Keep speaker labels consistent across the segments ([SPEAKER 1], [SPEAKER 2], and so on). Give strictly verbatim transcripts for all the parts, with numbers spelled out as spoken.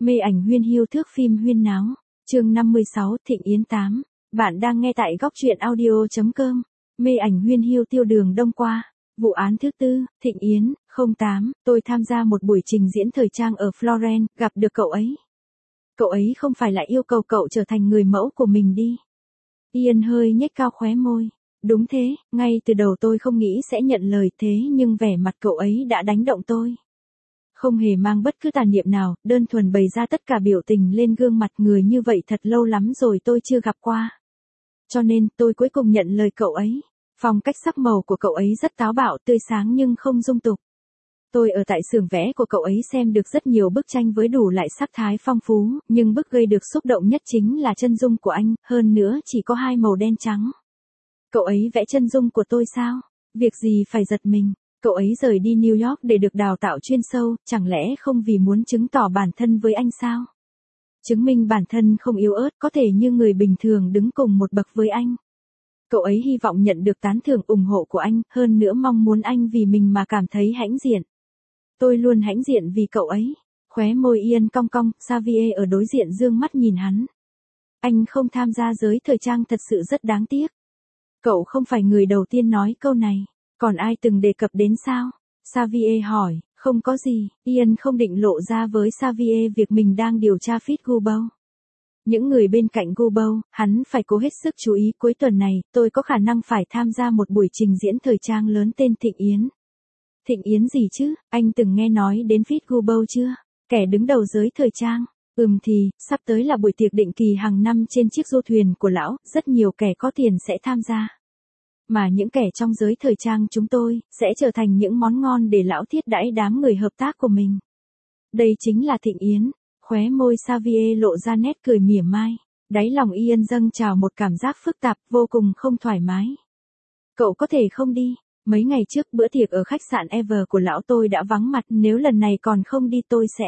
[SPEAKER 1] Mê ảnh huyên hiu thước phim huyên náo. Chương năm mươi sáu Thịnh Yến tám. Bạn đang nghe tại góc truyện audio.com. Mê ảnh huyên hiu tiêu đường đông qua. Vụ án thứ tư, Thịnh Yến, không tám. Tôi tham gia một buổi trình diễn thời trang ở Florence, gặp được cậu ấy. Cậu ấy không phải là yêu cầu cậu trở thành người mẫu của mình đi. Ian hơi nhếch cao khóe môi. Đúng thế, ngay từ đầu tôi không nghĩ sẽ nhận lời thế nhưng vẻ mặt cậu ấy đã đánh động tôi. Không hề mang bất cứ tà niệm nào, đơn thuần bày ra tất cả biểu tình lên gương mặt người như vậy thật lâu lắm rồi tôi chưa gặp qua. Cho nên tôi cuối cùng nhận lời cậu ấy. Phong cách sắc màu của cậu ấy rất táo bạo tươi sáng nhưng không dung tục. Tôi ở tại xưởng vẽ của cậu ấy xem được rất nhiều bức tranh với đủ loại sắc thái phong phú, nhưng bức gây được xúc động nhất chính là chân dung của anh, hơn nữa chỉ có hai màu đen trắng. Cậu ấy vẽ chân dung của tôi sao? Việc gì phải giật mình? Cậu ấy rời đi New York để được đào tạo chuyên sâu, chẳng lẽ không vì muốn chứng tỏ bản thân với anh sao? Chứng minh bản thân không yếu ớt có thể như người bình thường đứng cùng một bậc với anh. Cậu ấy hy vọng nhận được tán thưởng ủng hộ của anh, hơn nữa mong muốn anh vì mình mà cảm thấy hãnh diện. Tôi luôn hãnh diện vì cậu ấy. Khóe môi Ian cong cong, Xavier ở đối diện dương mắt nhìn hắn. Anh không tham gia giới thời trang thật sự rất đáng tiếc. Cậu không phải người đầu tiên nói câu này. Còn ai từng đề cập đến sao? Xavier hỏi, không có gì, Ian không định lộ ra với Xavier việc mình đang điều tra feed Google. Những người bên cạnh Google, hắn phải cố hết sức chú ý cuối tuần này, tôi có khả năng phải tham gia một buổi trình diễn thời trang lớn tên Thịnh Yến. Thịnh Yến gì chứ, anh từng nghe nói đến feed Google chưa? Kẻ đứng đầu giới thời trang. Ừm thì, sắp tới là buổi tiệc định kỳ hàng năm trên chiếc du thuyền của lão, rất nhiều kẻ có tiền sẽ tham gia. Mà những kẻ trong giới thời trang chúng tôi, sẽ trở thành những món ngon để lão thiết đãi đám người hợp tác của mình. Đây chính là Thịnh Yến. Khóe môi Xavier lộ ra nét cười mỉa mai. Đáy lòng Ian dâng trào một cảm giác phức tạp, vô cùng không thoải mái. Cậu có thể không đi. Mấy ngày trước bữa tiệc ở khách sạn Ever của lão tôi đã vắng mặt, nếu lần này còn không đi tôi sẽ.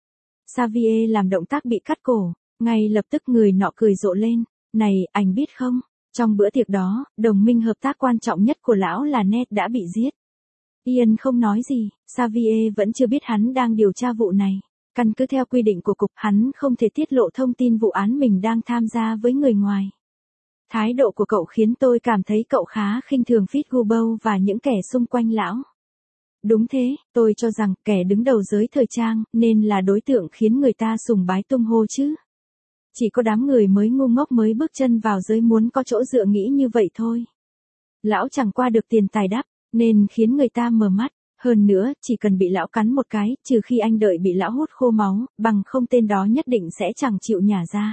[SPEAKER 1] Xavier làm động tác bị cắt cổ. Ngay lập tức người nọ cười rộ lên. Này, anh biết không? Trong bữa tiệc đó, đồng minh hợp tác quan trọng nhất của lão là Ned đã bị giết. Ian không nói gì, Xavier vẫn chưa biết hắn đang điều tra vụ này. Căn cứ theo quy định của cục, hắn không thể tiết lộ thông tin vụ án mình đang tham gia với người ngoài. Thái độ của cậu khiến tôi cảm thấy cậu khá khinh thường feed Google và những kẻ xung quanh lão. Đúng thế, tôi cho rằng kẻ đứng đầu giới thời trang nên là đối tượng khiến người ta sùng bái tung hô chứ. Chỉ có đám người mới ngu ngốc mới bước chân vào giới muốn có chỗ dựa nghĩ như vậy thôi. Lão chẳng qua được tiền tài đắp, nên khiến người ta mờ mắt. Hơn nữa, chỉ cần bị lão cắn một cái, trừ khi anh đợi bị lão hút khô máu, bằng không tên đó nhất định sẽ chẳng chịu nhả ra.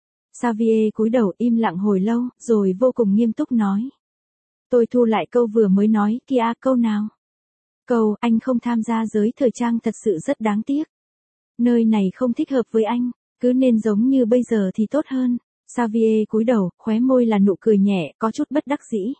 [SPEAKER 1] Xavier cúi đầu im lặng hồi lâu, rồi vô cùng nghiêm túc nói. Tôi thu lại câu vừa mới nói kia, câu nào? Câu, anh không tham gia giới thời trang thật sự rất đáng tiếc. Nơi này không thích hợp với anh. Cứ nên giống như bây giờ thì tốt hơn. Xavier cúi đầu, khóe môi là nụ cười nhẹ, có chút bất đắc dĩ.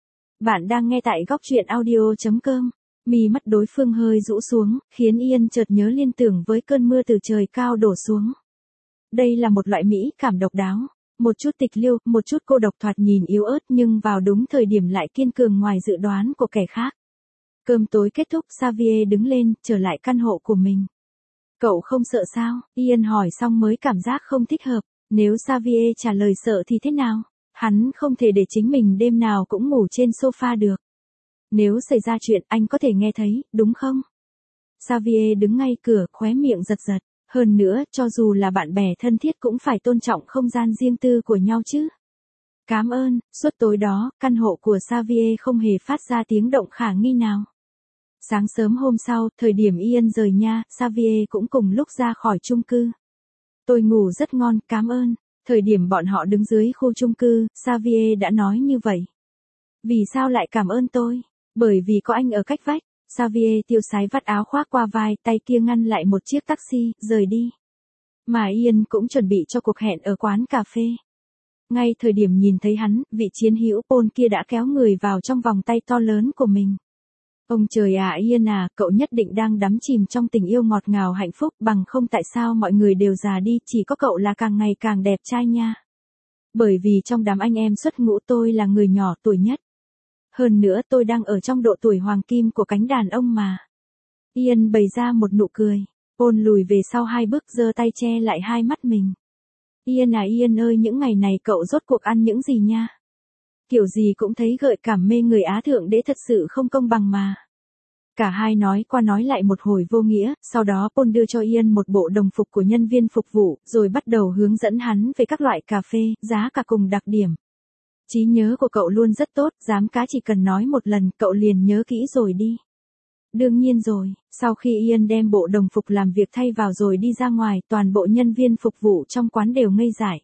[SPEAKER 1] Bạn đang nghe tại góc truyện audio.com. Mí mắt đối phương hơi rũ xuống, khiến Ian chợt nhớ liên tưởng với cơn mưa từ trời cao đổ xuống. Đây là một loại mỹ cảm độc đáo. Một chút tịch liêu, một chút cô độc thoạt nhìn yếu ớt nhưng vào đúng thời điểm lại kiên cường ngoài dự đoán của kẻ khác. Cơm tối kết thúc, Xavier đứng lên, trở lại căn hộ của mình. Cậu không sợ sao? Ian hỏi xong mới cảm giác không thích hợp. Nếu Xavier trả lời sợ thì thế nào? Hắn không thể để chính mình đêm nào cũng ngủ trên sofa được. Nếu xảy ra chuyện anh có thể nghe thấy, đúng không? Xavier đứng ngay cửa, khóe miệng giật giật. Hơn nữa, cho dù là bạn bè thân thiết cũng phải tôn trọng không gian riêng tư của nhau chứ. Cảm ơn, suốt tối đó, căn hộ của Xavier không hề phát ra tiếng động khả nghi nào. Sáng sớm hôm sau, thời điểm Ian rời nhà, Xavier cũng cùng lúc ra khỏi chung cư. Tôi ngủ rất ngon, cảm ơn. Thời điểm bọn họ đứng dưới khu chung cư, Xavier đã nói như vậy. Vì sao lại cảm ơn tôi? Bởi vì có anh ở cách vách. Xavier tiêu sái vắt áo khoác qua vai, tay kia ngăn lại một chiếc taxi, rời đi. Mà Ian cũng chuẩn bị cho cuộc hẹn ở quán cà phê. Ngay thời điểm nhìn thấy hắn, vị chiến hữu Paul kia đã kéo người vào trong vòng tay to lớn của mình. Ông trời à, Ian à, cậu nhất định đang đắm chìm trong tình yêu ngọt ngào hạnh phúc, bằng không tại sao mọi người đều già đi, chỉ có cậu là càng ngày càng đẹp trai nha. Bởi vì trong đám anh em xuất ngũ tôi là người nhỏ tuổi nhất. Hơn nữa tôi đang ở trong độ tuổi hoàng kim của cánh đàn ông mà. Ian bày ra một nụ cười. Paul lùi về sau hai bước giơ tay che lại hai mắt mình. Ian à Ian ơi, những ngày này cậu rốt cuộc ăn những gì nha? Kiểu gì cũng thấy gợi cảm mê người Á thượng đế, thật sự không công bằng mà. Cả hai nói qua nói lại một hồi vô nghĩa, sau đó Paul đưa cho Ian một bộ đồng phục của nhân viên phục vụ, rồi bắt đầu hướng dẫn hắn về các loại cà phê, giá cả cùng đặc điểm. Trí nhớ của cậu luôn rất tốt, dám cá chỉ cần nói một lần cậu liền nhớ kỹ rồi đi. Đương nhiên rồi, sau khi Ian đem bộ đồng phục làm việc thay vào rồi đi ra ngoài, toàn bộ nhân viên phục vụ trong quán đều ngây dại.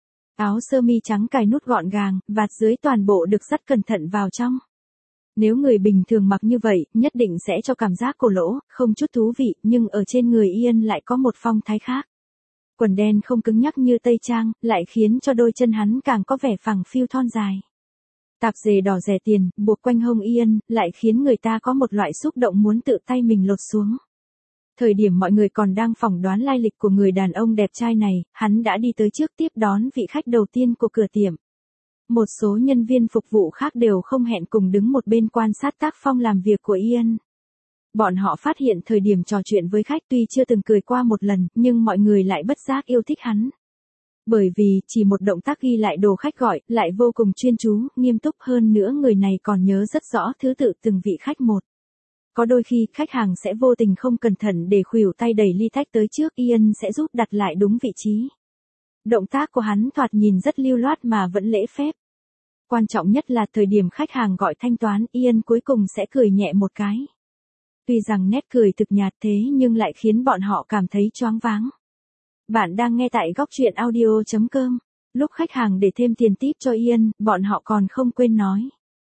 [SPEAKER 1] Áo sơ mi trắng cài nút gọn gàng, vạt dưới toàn bộ được dắt cẩn thận vào trong. Nếu người bình thường mặc như vậy, nhất định sẽ cho cảm giác cổ lỗ, không chút thú vị, nhưng ở trên người Ian lại có một phong thái khác. Quần đen không cứng nhắc như tây trang, lại khiến cho đôi chân hắn càng có vẻ phẳng phiu thon dài. Tạp dề đỏ rẻ tiền, buộc quanh hông Ian, lại khiến người ta có một loại xúc động muốn tự tay mình lột xuống. Thời điểm mọi người còn đang phỏng đoán lai lịch của người đàn ông đẹp trai này, hắn đã đi tới trước tiếp đón vị khách đầu tiên của cửa tiệm. Một số nhân viên phục vụ khác đều không hẹn cùng đứng một bên quan sát tác phong làm việc của Ian. Bọn họ phát hiện thời điểm trò chuyện với khách tuy chưa từng cười qua một lần, nhưng mọi người lại bất giác yêu thích hắn. Bởi vì, chỉ một động tác ghi lại đồ khách gọi, lại vô cùng chuyên chú, nghiêm túc, hơn nữa người này còn nhớ rất rõ thứ tự từng vị khách một. Có đôi khi, khách hàng sẽ vô tình không cẩn thận để khuỷu tay đẩy ly tách tới trước, Ian sẽ giúp đặt lại đúng vị trí. Động tác của hắn thoạt nhìn rất lưu loát mà vẫn lễ phép. Quan trọng nhất là thời điểm khách hàng gọi thanh toán, Ian cuối cùng sẽ cười nhẹ một cái. Tuy rằng nét cười thực nhạt thế nhưng lại khiến bọn họ cảm thấy choáng váng. Bạn đang nghe tại góc truyện audio chấm com. Lúc khách hàng để thêm tiền tip cho Ian, bọn họ còn không quên nói.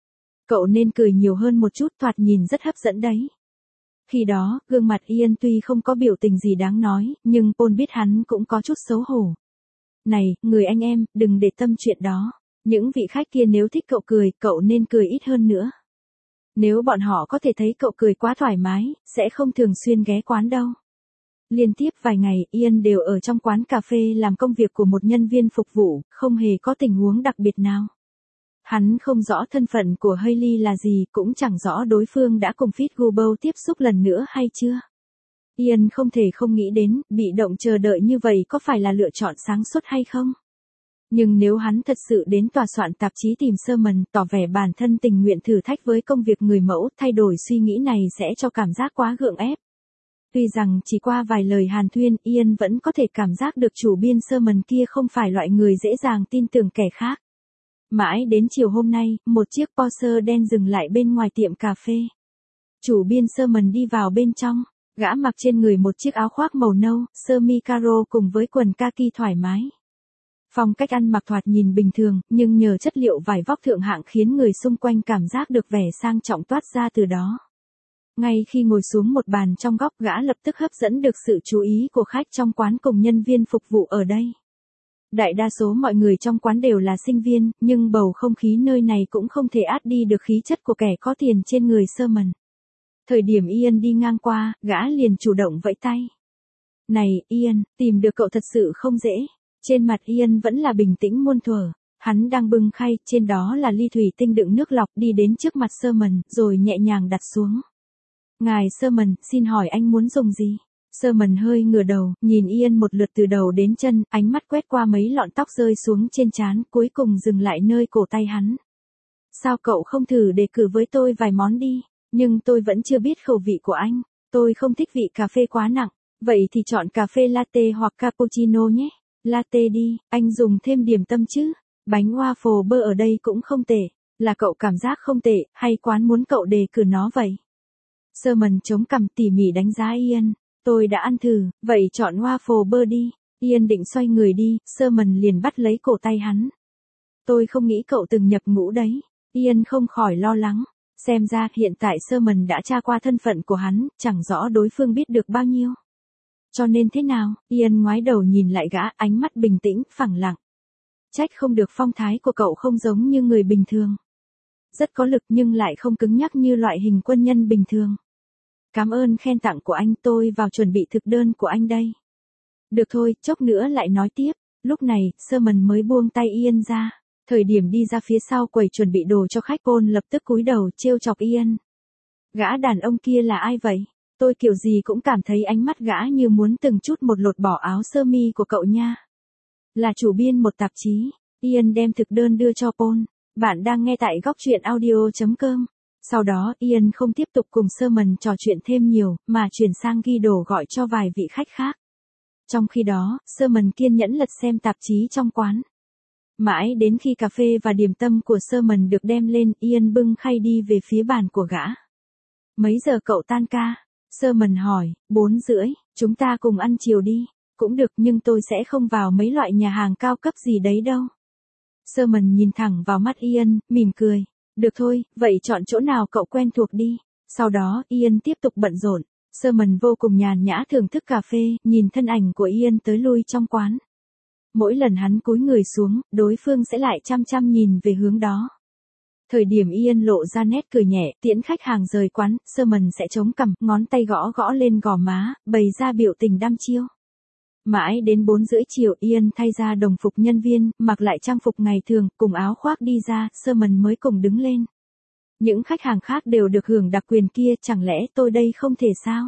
[SPEAKER 1] Cậu nên cười nhiều hơn một chút, thoạt nhìn rất hấp dẫn đấy. Khi đó, gương mặt Ian tuy không có biểu tình gì đáng nói, nhưng Paul biết hắn cũng có chút xấu hổ. Này, người anh em, đừng để tâm chuyện đó. Những vị khách kia nếu thích cậu cười, cậu nên cười ít hơn nữa. Nếu bọn họ có thể thấy cậu cười quá thoải mái, sẽ không thường xuyên ghé quán đâu. Liên tiếp vài ngày, Ian đều ở trong quán cà phê làm công việc của một nhân viên phục vụ, không hề có tình huống đặc biệt nào. Hắn không rõ thân phận của Hailey là gì, cũng chẳng rõ đối phương đã cùng Fitzgerald tiếp xúc lần nữa hay chưa. Ian không thể không nghĩ đến, bị động chờ đợi như vậy có phải là lựa chọn sáng suốt hay không? Nhưng nếu hắn thật sự đến tòa soạn tạp chí tìm Sherman, tỏ vẻ bản thân tình nguyện thử thách với công việc người mẫu, thay đổi suy nghĩ này sẽ cho cảm giác quá gượng ép. Tuy rằng chỉ qua vài lời hàn thuyên, Ian vẫn có thể cảm giác được chủ biên Sherman kia không phải loại người dễ dàng tin tưởng kẻ khác. Mãi đến chiều hôm nay, một chiếc Porsche đen dừng lại bên ngoài tiệm cà phê. Chủ biên Sherman đi vào bên trong, gã mặc trên người một chiếc áo khoác màu nâu, sơ mi caro cùng với quần kaki thoải mái. Phong cách ăn mặc thoạt nhìn bình thường, nhưng nhờ chất liệu vải vóc thượng hạng khiến người xung quanh cảm giác được vẻ sang trọng toát ra từ đó. Ngay khi ngồi xuống một bàn trong góc, gã lập tức hấp dẫn được sự chú ý của khách trong quán cùng nhân viên phục vụ ở đây. Đại đa số mọi người trong quán đều là sinh viên, nhưng bầu không khí nơi này cũng không thể át đi được khí chất của kẻ có tiền trên người Sherman. Thời điểm Ian đi ngang qua, gã liền chủ động vẫy tay. Này, Ian, tìm được cậu thật sự không dễ. Trên mặt Ian vẫn là bình tĩnh muôn thuở. Hắn đang bưng khay, trên đó là ly thủy tinh đựng nước lọc, đi đến trước mặt Sherman, rồi nhẹ nhàng đặt xuống. Ngài Sherman, xin hỏi anh muốn dùng gì? Sherman hơi ngửa đầu, nhìn Ian một lượt từ đầu đến chân, ánh mắt quét qua mấy lọn tóc rơi xuống trên trán, cuối cùng dừng lại nơi cổ tay hắn. Sao cậu không thử đề cử với tôi vài món đi? Nhưng tôi vẫn chưa biết khẩu vị của anh. Tôi không thích vị cà phê quá nặng. Vậy thì chọn cà phê latte hoặc cappuccino nhé. Latte đi, anh dùng thêm điểm tâm chứ. Bánh waffle bơ ở đây cũng không tệ. Là cậu cảm giác không tệ, hay quán muốn cậu đề cử nó vậy? Sherman chống cằm tỉ mỉ đánh giá Ian. Tôi đã ăn thử, vậy chọn waffle bơ đi. Ian định xoay người đi, Sherman liền bắt lấy cổ tay hắn. Tôi không nghĩ cậu từng nhập ngũ đấy. Ian không khỏi lo lắng. Xem ra hiện tại Sherman đã tra qua thân phận của hắn, chẳng rõ đối phương biết được bao nhiêu. Cho nên thế nào? Ian ngoái đầu nhìn lại gã, ánh mắt bình tĩnh, phẳng lặng. Trách không được phong thái của cậu không giống như người bình thường. Rất có lực nhưng lại không cứng nhắc như loại hình quân nhân bình thường. Cảm ơn khen tặng của anh, tôi vào chuẩn bị thực đơn của anh đây. Được thôi, chốc nữa lại nói tiếp. Lúc này, Sherman mới buông tay Ian ra. Thời điểm đi ra phía sau quầy chuẩn bị đồ cho khách, Paul lập tức cúi đầu trêu chọc Ian. Gã đàn ông kia là ai vậy? Tôi kiểu gì cũng cảm thấy ánh mắt gã như muốn từng chút một lột bỏ áo sơ mi của cậu nha. Là chủ biên một tạp chí, Ian đem thực đơn đưa cho Paul. Bạn đang nghe tại góc truyện audio.com. Sau đó Ian không tiếp tục cùng Sherman trò chuyện thêm nhiều, mà chuyển sang ghi đồ gọi cho vài vị khách khác. Trong khi đó, Sherman kiên nhẫn lật xem tạp chí trong quán. Mãi đến khi cà phê và điểm tâm của Sherman được đem lên, Ian bưng khay đi về phía bàn của gã. Mấy giờ cậu tan ca? Sherman hỏi. Bốn rưỡi, chúng ta cùng ăn chiều đi. Cũng được, nhưng tôi sẽ không vào mấy loại nhà hàng cao cấp gì đấy đâu. Sherman nhìn thẳng vào mắt Ian, mỉm cười. Được thôi, vậy chọn chỗ nào cậu quen thuộc đi. Sau đó, Ian tiếp tục bận rộn. Sherman vô cùng nhàn nhã thưởng thức cà phê, nhìn thân ảnh của Ian tới lui trong quán. Mỗi lần hắn cúi người xuống, đối phương sẽ lại chăm chăm nhìn về hướng đó. Thời điểm Ian lộ ra nét cười nhẹ, tiễn khách hàng rời quán, Sherman sẽ chống cằm, ngón tay gõ gõ lên gò má, bày ra biểu tình đăm chiêu. Mãi đến bốn rưỡi chiều, Ian thay ra đồng phục nhân viên, mặc lại trang phục ngày thường, cùng áo khoác đi ra, Sherman mới cùng đứng lên. Những khách hàng khác đều được hưởng đặc quyền kia, chẳng lẽ tôi đây không thể sao?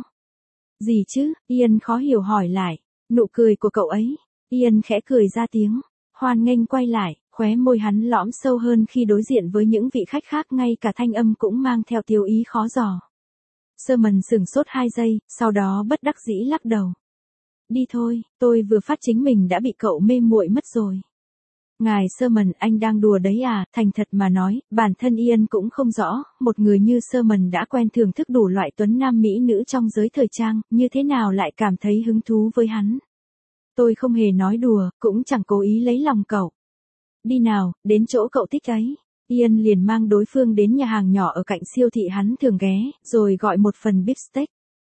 [SPEAKER 1] Gì chứ? Ian khó hiểu hỏi lại. Nụ cười của cậu ấy. Ian khẽ cười ra tiếng, hoan nghênh quay lại, khóe môi hắn lõm sâu hơn khi đối diện với những vị khách khác, ngay cả thanh âm cũng mang theo tiêu ý khó dò. Sherman sửng sốt hai giây, sau đó bất đắc dĩ lắc đầu. Đi thôi, tôi vừa phát chính mình đã bị cậu mê muội mất rồi. Ngài Sherman, anh đang đùa đấy à? Thành thật mà nói, bản thân Ian cũng không rõ, một người như Sherman đã quen thưởng thức đủ loại tuấn nam mỹ nữ trong giới thời trang, như thế nào lại cảm thấy hứng thú với hắn. Tôi không hề nói đùa, cũng chẳng cố ý lấy lòng cậu. Đi nào, đến chỗ cậu thích ấy. Ian liền mang đối phương đến nhà hàng nhỏ ở cạnh siêu thị hắn thường ghé, rồi gọi một phần beef steak.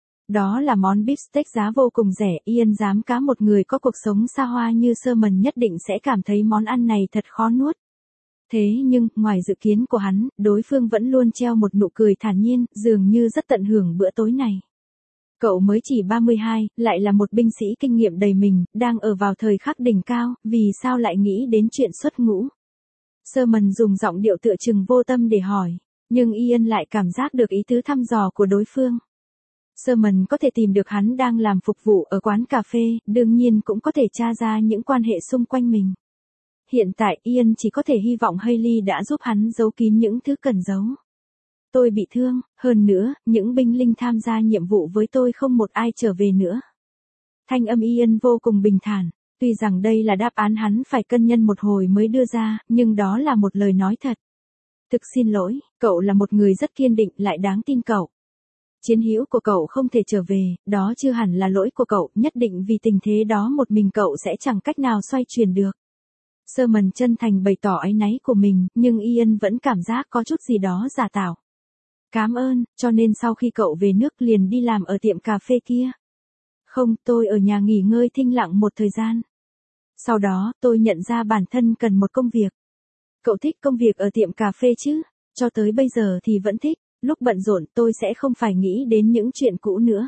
[SPEAKER 1] Đó là món beef steak giá vô cùng rẻ, Ian dám cá một người có cuộc sống xa hoa như Sherman nhất định sẽ cảm thấy món ăn này thật khó nuốt. Thế nhưng, ngoài dự kiến của hắn, đối phương vẫn luôn treo một nụ cười thản nhiên, dường như rất tận hưởng bữa tối này. Cậu mới chỉ ba mươi hai, lại là một binh sĩ kinh nghiệm đầy mình, đang ở vào thời khắc đỉnh cao, vì sao lại nghĩ đến chuyện xuất ngũ? Sherman dùng giọng điệu tựa chừng vô tâm để hỏi, nhưng Ian lại cảm giác được ý tứ thăm dò của đối phương. Sherman có thể tìm được hắn đang làm phục vụ ở quán cà phê, đương nhiên cũng có thể tra ra những quan hệ xung quanh mình. Hiện tại Ian chỉ có thể hy vọng Hailey đã giúp hắn giấu kín những thứ cần giấu. Tôi bị thương, hơn nữa, những binh lính tham gia nhiệm vụ với tôi không một ai trở về nữa. Thanh âm Ian vô cùng bình thản, tuy rằng đây là đáp án hắn phải cân nhắc một hồi mới đưa ra, nhưng đó là một lời nói thật. Thực xin lỗi, cậu là một người rất kiên định, lại đáng tin cậu. Chiến hữu của cậu không thể trở về, đó chưa hẳn là lỗi của cậu, nhất định vì tình thế đó một mình cậu sẽ chẳng cách nào xoay chuyển được. Sherman chân thành bày tỏ áy náy của mình, nhưng Ian vẫn cảm giác có chút gì đó giả tạo. Cảm ơn, cho nên sau khi cậu về nước liền đi làm ở tiệm cà phê kia. Không, tôi ở nhà nghỉ ngơi thinh lặng một thời gian. Sau đó, tôi nhận ra bản thân cần một công việc. Cậu thích công việc ở tiệm cà phê chứ? Cho tới bây giờ thì vẫn thích, lúc bận rộn tôi sẽ không phải nghĩ đến những chuyện cũ nữa.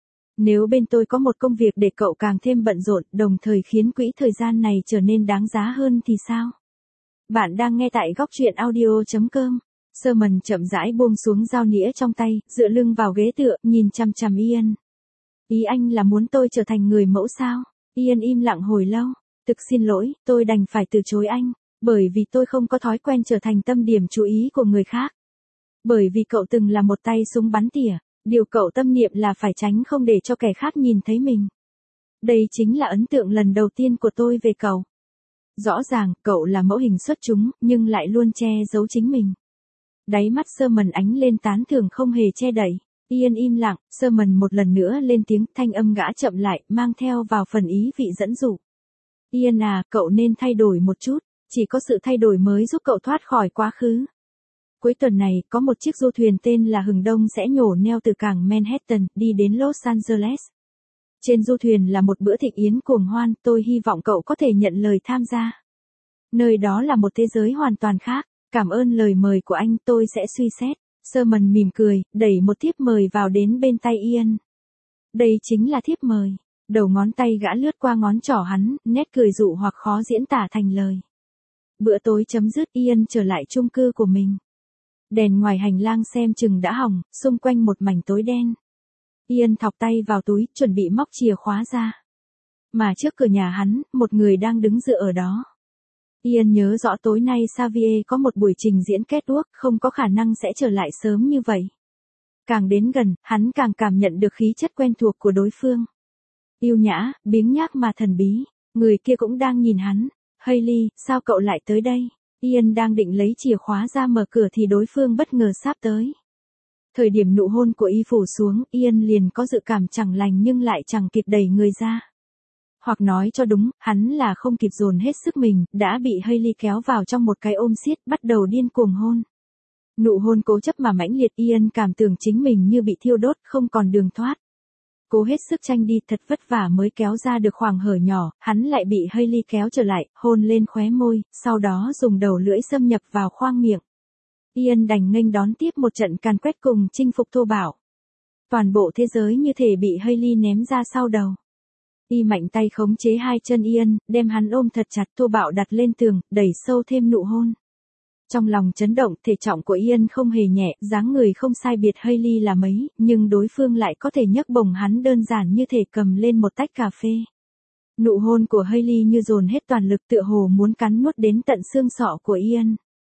[SPEAKER 1] Nếu bên tôi có một công việc để cậu càng thêm bận rộn, đồng thời khiến quỹ thời gian này trở nên đáng giá hơn thì sao? Bạn đang nghe tại góc truyện audio.com. Sherman chậm rãi buông xuống dao nĩa trong tay, dựa lưng vào ghế tựa, nhìn chằm chằm Ian. Ý anh là muốn tôi trở thành người mẫu sao? Ian im lặng hồi lâu. Thực xin lỗi, tôi đành phải từ chối anh, bởi vì tôi không có thói quen trở thành tâm điểm chú ý của người khác. Bởi vì cậu từng là một tay súng bắn tỉa, điều cậu tâm niệm là phải tránh không để cho kẻ khác nhìn thấy mình. Đây chính là ấn tượng lần đầu tiên của tôi về cậu. Rõ ràng, cậu là mẫu hình xuất chúng, nhưng lại luôn che giấu chính mình. Đáy mắt Sherman ánh lên tán thưởng không hề che đậy. Ian im lặng, Sherman một lần nữa lên tiếng, thanh âm gã chậm lại, mang theo vào phần ý vị dẫn dụ. Ian à, cậu nên thay đổi một chút, chỉ có sự thay đổi mới giúp cậu thoát khỏi quá khứ. Cuối tuần này, có một chiếc du thuyền tên là Hừng Đông sẽ nhổ neo từ cảng Manhattan, đi đến Los Angeles. Trên du thuyền là một bữa thịnh yến cuồng hoan, tôi hy vọng cậu có thể nhận lời tham gia. Nơi đó là một thế giới hoàn toàn khác. Cảm ơn lời mời của anh, tôi sẽ suy xét. Sherman mỉm cười, đẩy một thiếp mời vào đến bên tay Ian. Đây chính là thiếp mời. Đầu ngón tay gã lướt qua ngón trỏ hắn, nét cười dụ hoặc khó diễn tả thành lời. Bữa tối chấm dứt, Ian trở lại chung cư của mình. Đèn ngoài hành lang xem chừng đã hỏng, xung quanh một mảnh tối đen. Ian thọc tay vào túi, chuẩn bị móc chìa khóa ra. Mà trước cửa nhà hắn, một người đang đứng dựa ở đó. Ian nhớ rõ tối nay Xavier có một buổi trình diễn catwalk, không có khả năng sẽ trở lại sớm như vậy. Càng đến gần, hắn càng cảm nhận được khí chất quen thuộc của đối phương. Yêu nhã, biếng nhác mà thần bí. Người kia cũng đang nhìn hắn. Hailey, sao cậu lại tới đây? Ian đang định lấy chìa khóa ra mở cửa thì đối phương bất ngờ sáp tới. Thời điểm nụ hôn của y phủ xuống, Ian liền có dự cảm chẳng lành nhưng lại chẳng kịp đẩy người ra. Hoặc nói cho đúng, hắn là không kịp dồn hết sức mình, đã bị Hailey kéo vào trong một cái ôm siết, bắt đầu điên cuồng hôn. Nụ hôn cố chấp mà mãnh liệt, Ian cảm tưởng chính mình như bị thiêu đốt, không còn đường thoát. Cố hết sức tranh đi, thật vất vả mới kéo ra được khoảng hở nhỏ, hắn lại bị Hailey kéo trở lại, hôn lên khóe môi, sau đó dùng đầu lưỡi xâm nhập vào khoang miệng. Ian đành nghênh đón tiếp một trận càn quét cùng chinh phục thô bạo. Toàn bộ thế giới như thể bị Hailey ném ra sau đầu. Y mạnh tay khống chế hai chân Ian, đem hắn ôm thật chặt, thô bạo đặt lên tường, đẩy sâu thêm nụ hôn. Trong lòng chấn động, thể trọng của Ian không hề nhẹ, dáng người không sai biệt Hailey là mấy, nhưng đối phương lại có thể nhấc bổng hắn đơn giản như thể cầm lên một tách cà phê. Nụ hôn của Hailey như dồn hết toàn lực, tựa hồ muốn cắn nuốt đến tận xương sọ của Ian.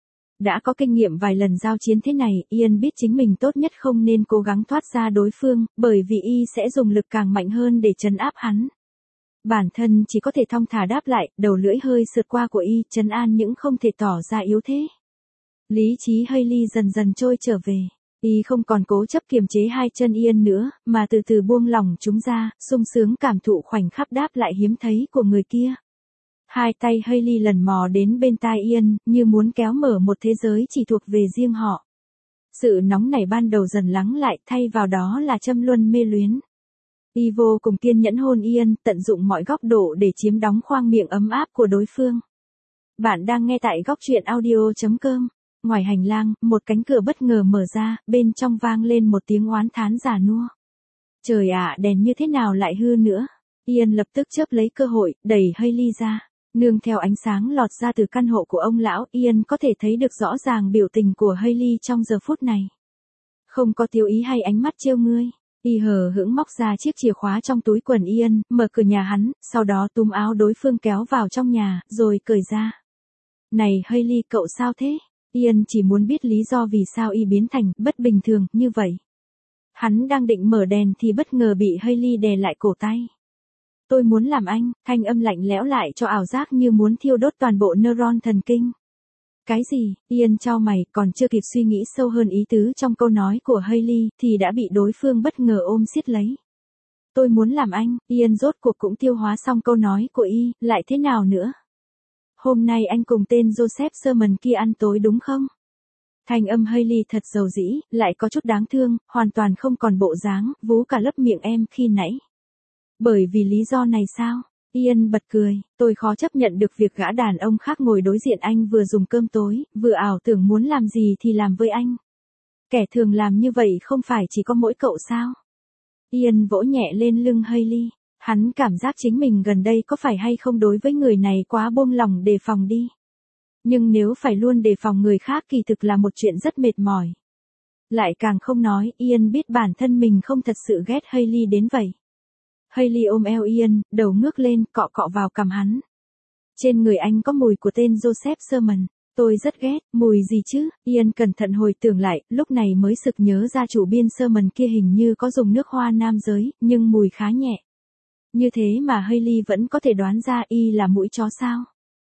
[SPEAKER 1] Đã có kinh nghiệm vài lần giao chiến thế này, Ian biết chính mình tốt nhất không nên cố gắng thoát ra đối phương, bởi vì y sẽ dùng lực càng mạnh hơn để trấn áp hắn. Bản thân chỉ có thể thong thả đáp lại, đầu lưỡi hơi sượt qua của y, trấn an những không thể tỏ ra yếu thế. Lý trí Hailey dần dần trôi trở về. Y không còn cố chấp kiềm chế hai chân Ian nữa, mà từ từ buông lỏng chúng ra, sung sướng cảm thụ khoảnh khắc đáp lại hiếm thấy của người kia. Hai tay Hailey lần mò đến bên tai Ian, như muốn kéo mở một thế giới chỉ thuộc về riêng họ. Sự nóng nảy ban đầu dần lắng lại, thay vào đó là châm luân mê luyến. Y vô cùng kiên nhẫn hôn Ian, tận dụng mọi góc độ để chiếm đóng khoang miệng ấm áp của đối phương. Bạn đang nghe tại góc truyện audio chấm com. Ngoài hành lang, một cánh cửa bất ngờ mở ra, bên trong vang lên một tiếng oán thán già nua. Trời ạ, đèn như thế nào lại hư nữa? Ian lập tức chớp lấy cơ hội, đẩy Hailey ra. Nương theo ánh sáng lọt ra từ căn hộ của ông lão, Ian có thể thấy được rõ ràng biểu tình của Hailey trong giờ phút này. Không có tiêu ý hay ánh mắt trêu ngươi. Y hờ hững móc ra chiếc chìa khóa trong túi quần Ian, mở cửa nhà hắn, sau đó túm áo đối phương kéo vào trong nhà, rồi cởi ra. Này Hailey, cậu sao thế? Ian chỉ muốn biết lý do vì sao y biến thành bất bình thường như vậy. Hắn đang định mở đèn thì bất ngờ bị Hailey đè lại cổ tay. Tôi muốn làm anh, thanh âm lạnh lẽo lại cho ảo giác như muốn thiêu đốt toàn bộ neuron thần kinh. Cái gì? Ian chau mày, còn chưa kịp suy nghĩ sâu hơn ý tứ trong câu nói của Hailey thì đã bị đối phương bất ngờ ôm siết lấy. Tôi muốn làm anh, Ian rốt cuộc cũng tiêu hóa xong câu nói của y, lại thế nào nữa? Hôm nay anh cùng tên Joseph Sherman kia ăn tối đúng không? Thanh âm Hailey thật dầu dĩ, lại có chút đáng thương, hoàn toàn không còn bộ dáng, vú cả lấp miệng em khi nãy. Bởi vì lý do này sao? Ian bật cười, tôi khó chấp nhận được việc gã đàn ông khác ngồi đối diện anh vừa dùng cơm tối, vừa ảo tưởng muốn làm gì thì làm với anh. Kẻ thường làm như vậy không phải chỉ có mỗi cậu sao? Ian vỗ nhẹ lên lưng Hailey. Hắn cảm giác chính mình gần đây có phải hay không đối với người này quá buông lỏng đề phòng đi. Nhưng nếu phải luôn đề phòng người khác kỳ thực là một chuyện rất mệt mỏi. Lại càng không nói, Ian biết bản thân mình không thật sự ghét Hailey đến vậy. Hailey ôm eo Ian, đầu ngước lên, cọ cọ vào cằm hắn. Trên người anh có mùi của tên Joseph Sherman. Tôi rất ghét, mùi gì chứ? Ian cẩn thận hồi tưởng lại, lúc này mới sực nhớ ra chủ biên Sherman kia hình như có dùng nước hoa nam giới, nhưng mùi khá nhẹ. Như thế mà Hailey vẫn có thể đoán ra y là mũi chó sao?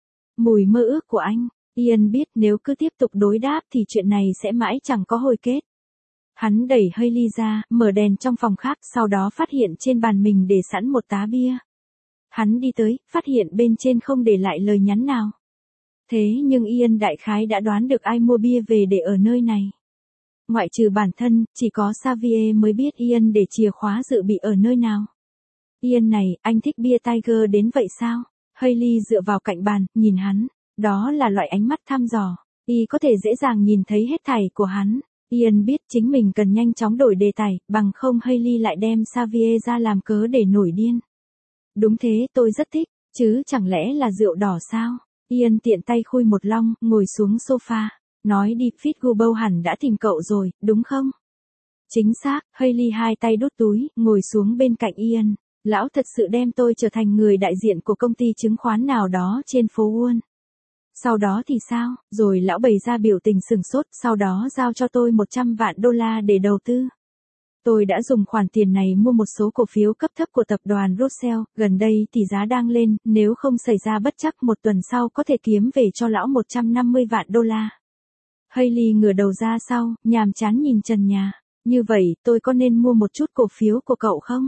[SPEAKER 1] Mùi mơ ước của anh. Ian biết nếu cứ tiếp tục đối đáp thì chuyện này sẽ mãi chẳng có hồi kết. Hắn đẩy Hailey ra, mở đèn trong phòng khác, sau đó phát hiện trên bàn mình để sẵn một tá bia. Hắn đi tới, phát hiện bên trên không để lại lời nhắn nào. Thế nhưng Ian đại khái đã đoán được ai mua bia về để ở nơi này. Ngoại trừ bản thân, chỉ có Xavier mới biết Ian để chìa khóa dự bị ở nơi nào. Ian này, anh thích bia Tiger đến vậy sao? Hailey dựa vào cạnh bàn, nhìn hắn. Đó là loại ánh mắt thăm dò. Y có thể dễ dàng nhìn thấy hết thảy của hắn. Ian biết chính mình cần nhanh chóng đổi đề tài, bằng không Hailey lại đem Xavier ra làm cớ để nổi điên. Đúng thế, tôi rất thích, chứ chẳng lẽ là rượu đỏ sao? Ian tiện tay khui một long, ngồi xuống sofa. Nói đi, Fitzgerald hẳn đã tìm cậu rồi, đúng không? Chính xác, Hailey hai tay đút túi, ngồi xuống bên cạnh Ian. Lão thật sự đem tôi trở thành người đại diện của công ty chứng khoán nào đó trên phố Wall. Sau đó thì sao? Rồi lão bày ra biểu tình sừng sốt, sau đó giao cho tôi một trăm vạn đô la để đầu tư. Tôi đã dùng khoản tiền này mua một số cổ phiếu cấp thấp của tập đoàn Russell, gần đây tỷ giá đang lên, nếu không xảy ra bất trắc một tuần sau có thể kiếm về cho lão một trăm năm mươi vạn đô la. Hailey ngửa đầu ra sau, nhàm chán nhìn trần nhà. Như vậy, tôi có nên mua một chút cổ phiếu của cậu không?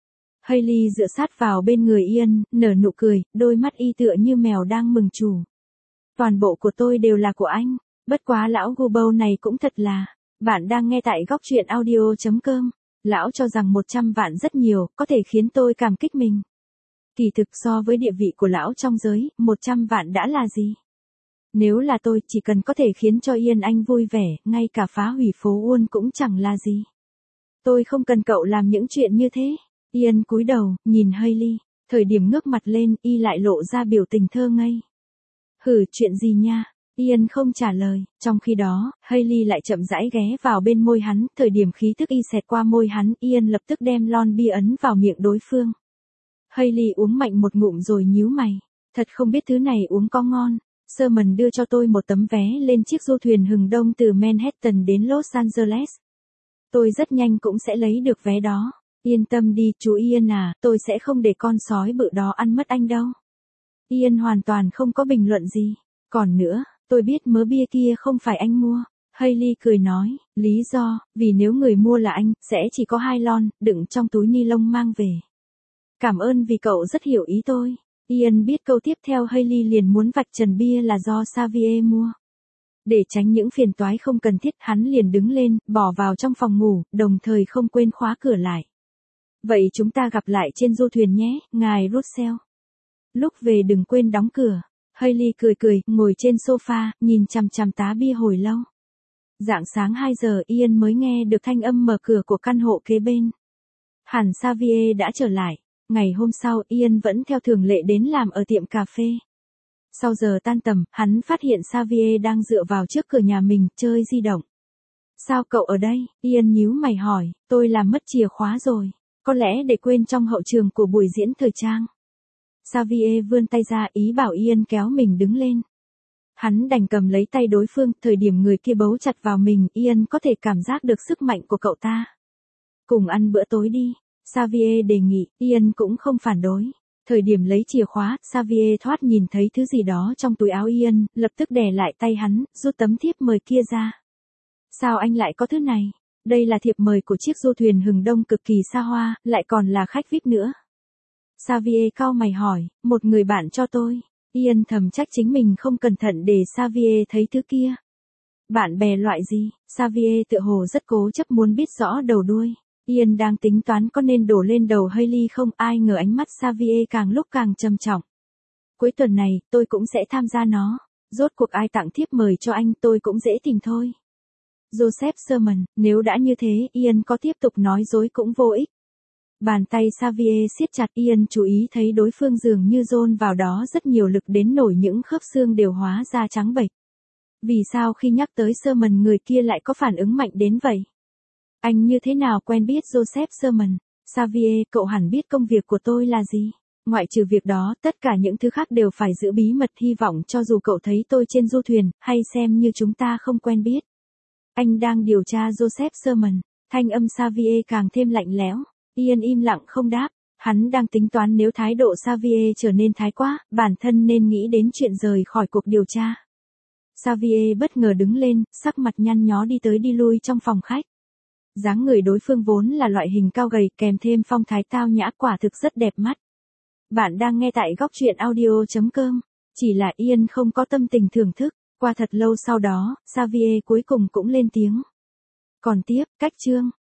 [SPEAKER 1] Hailey dựa sát vào bên người Ian, nở nụ cười, đôi mắt y tựa như mèo đang mừng chủ. Toàn bộ của tôi đều là của anh, bất quá lão Google này cũng thật là. Bạn đang nghe tại góc truyện audio chấm com. Lão cho rằng một trăm vạn rất nhiều, có thể khiến tôi cảm kích mình. Kỳ thực so với địa vị của lão trong giới, một trăm vạn đã là gì? Nếu là tôi, chỉ cần có thể khiến cho Ian anh vui vẻ, ngay cả phá hủy phố Wall cũng chẳng là gì. Tôi không cần cậu làm những chuyện như thế. Ian cúi đầu, nhìn Hailey. Thời điểm ngước mặt lên, y lại lộ ra biểu tình thơ ngây. Hử, chuyện gì nha? Ian không trả lời, trong khi đó, Hailey lại chậm rãi ghé vào bên môi hắn, thời điểm khí thức y xẹt qua môi hắn, Ian lập tức đem lon bia ấn vào miệng đối phương. Hailey uống mạnh một ngụm rồi nhíu mày, thật không biết thứ này uống có ngon. Sherman đưa cho tôi một tấm vé lên chiếc du thuyền hừng đông từ Manhattan đến Los Angeles. Tôi rất nhanh cũng sẽ lấy được vé đó. Yên tâm đi, chú Ian à, tôi sẽ không để con sói bự đó ăn mất anh đâu. Ian hoàn toàn không có bình luận gì. Còn nữa, tôi biết mớ bia kia không phải anh mua. Hailey cười nói, lý do, vì nếu người mua là anh, sẽ chỉ có hai lon, đựng trong túi ni lông mang về. Cảm ơn vì cậu rất hiểu ý tôi. Ian biết câu tiếp theo Hailey liền muốn vạch trần bia là do Xavier mua. Để tránh những phiền toái không cần thiết, hắn liền đứng lên, bỏ vào trong phòng ngủ, đồng thời không quên khóa cửa lại. Vậy chúng ta gặp lại trên du thuyền nhé, ngài Russell. Lúc về đừng quên đóng cửa. Hailey cười cười, ngồi trên sofa, nhìn chằm chằm tá bia hồi lâu. Rạng sáng hai giờ Ian mới nghe được thanh âm mở cửa của căn hộ kế bên. Hẳn Xavier đã trở lại. Ngày hôm sau Ian vẫn theo thường lệ đến làm ở tiệm cà phê. Sau giờ tan tầm, hắn phát hiện Xavier đang dựa vào trước cửa nhà mình, chơi di động. Sao cậu ở đây? Ian nhíu mày hỏi, tôi làm mất chìa khóa rồi. Có lẽ để quên trong hậu trường của buổi diễn thời trang. Xavier vươn tay ra ý bảo Ian kéo mình đứng lên. Hắn đành cầm lấy tay đối phương, thời điểm người kia bấu chặt vào mình, Ian có thể cảm giác được sức mạnh của cậu ta. Cùng ăn bữa tối đi. Xavier đề nghị, Ian cũng không phản đối. Thời điểm lấy chìa khóa, Xavier thoát nhìn thấy thứ gì đó trong túi áo Ian, lập tức đè lại tay hắn, rút tấm thiếp mời kia ra. Sao anh lại có thứ này? Đây là thiệp mời của chiếc du thuyền hừng đông cực kỳ xa hoa, lại còn là khách vi ai pi nữa. Xavier cau mày hỏi, một người bạn cho tôi. Ian thầm trách chính mình không cẩn thận để Xavier thấy thứ kia. Bạn bè loại gì? Xavier tựa hồ rất cố chấp muốn biết rõ đầu đuôi. Ian đang tính toán có nên đổ lên đầu Hailey không, ai ngờ ánh mắt Xavier càng lúc càng trầm trọng. Cuối tuần này, tôi cũng sẽ tham gia nó. Rốt cuộc ai tặng thiếp mời cho anh tôi cũng dễ tìm thôi. Joseph Sherman, nếu đã như thế, Ian có tiếp tục nói dối cũng vô ích. Bàn tay Xavier siết chặt, Ian chú ý thấy đối phương dường như dồn vào đó rất nhiều lực đến nổi những khớp xương đều hóa ra trắng bệch. Vì sao khi nhắc tới Sherman người kia lại có phản ứng mạnh đến vậy? Anh như thế nào quen biết Joseph Sherman? Xavier, cậu hẳn biết công việc của tôi là gì. Ngoại trừ việc đó, tất cả những thứ khác đều phải giữ bí mật, hy vọng cho dù cậu thấy tôi trên du thuyền, hay xem như chúng ta không quen biết. Anh đang điều tra Joseph Sherman. Thanh âm Xavier càng thêm lạnh lẽo. Ian im lặng không đáp. Hắn đang tính toán nếu thái độ Xavier trở nên thái quá, bản thân nên nghĩ đến chuyện rời khỏi cuộc điều tra. Xavier bất ngờ đứng lên, sắc mặt nhăn nhó đi tới đi lui trong phòng khách. Dáng người đối phương vốn là loại hình cao gầy, kèm thêm phong thái tao nhã, quả thực rất đẹp mắt. Bạn đang nghe tại góc truyện audio chấm com. Chỉ là Ian không có tâm tình thưởng thức. Qua thật lâu sau đó, Xavier cuối cùng cũng lên tiếng. Còn tiếp, cách chương.